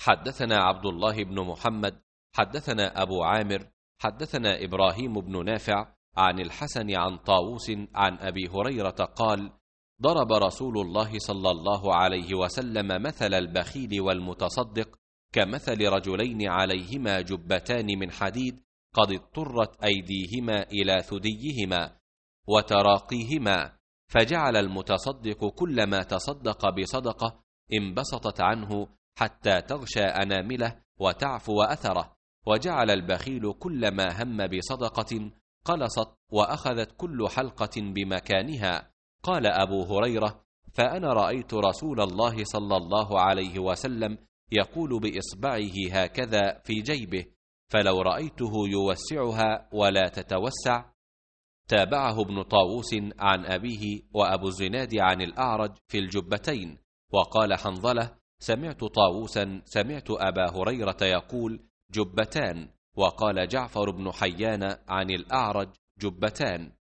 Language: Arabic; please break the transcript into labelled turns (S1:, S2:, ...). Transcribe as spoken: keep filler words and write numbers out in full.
S1: حدثنا عبد الله بن محمد حدثنا أبو عامر حدثنا إبراهيم بن نافع عن الحسن عن طاووس عن أبي هريرة قال: ضرب رسول الله صلى الله عليه وسلم مثل البخيل والمتصدق كمثل رجلين عليهما جبتان من حديد قد اضطرت أيديهما إلى ثديهما وتراقيهما، فجعل المتصدق كلما تصدق بصدقة انبسطت عنه حتى تغشى أنامله وتعفو أثره، وجعل البخيل كلما هم بصدقة قلصت وأخذت كل حلقة بمكانها. قال أبو هريرة: فأنا رأيت رسول الله صلى الله عليه وسلم يقول بإصبعه هكذا في جيبه، فلو رأيته يوسعها ولا تتوسع. تابعه ابن طاووس عن أبيه وأبو الزناد عن الأعرج في الجبتين. وقال حنظلة: سمعت طاووسا سمعت أبا هريرة يقول جبتان. وقال جعفر بن حيان عن الأعرج جبتان.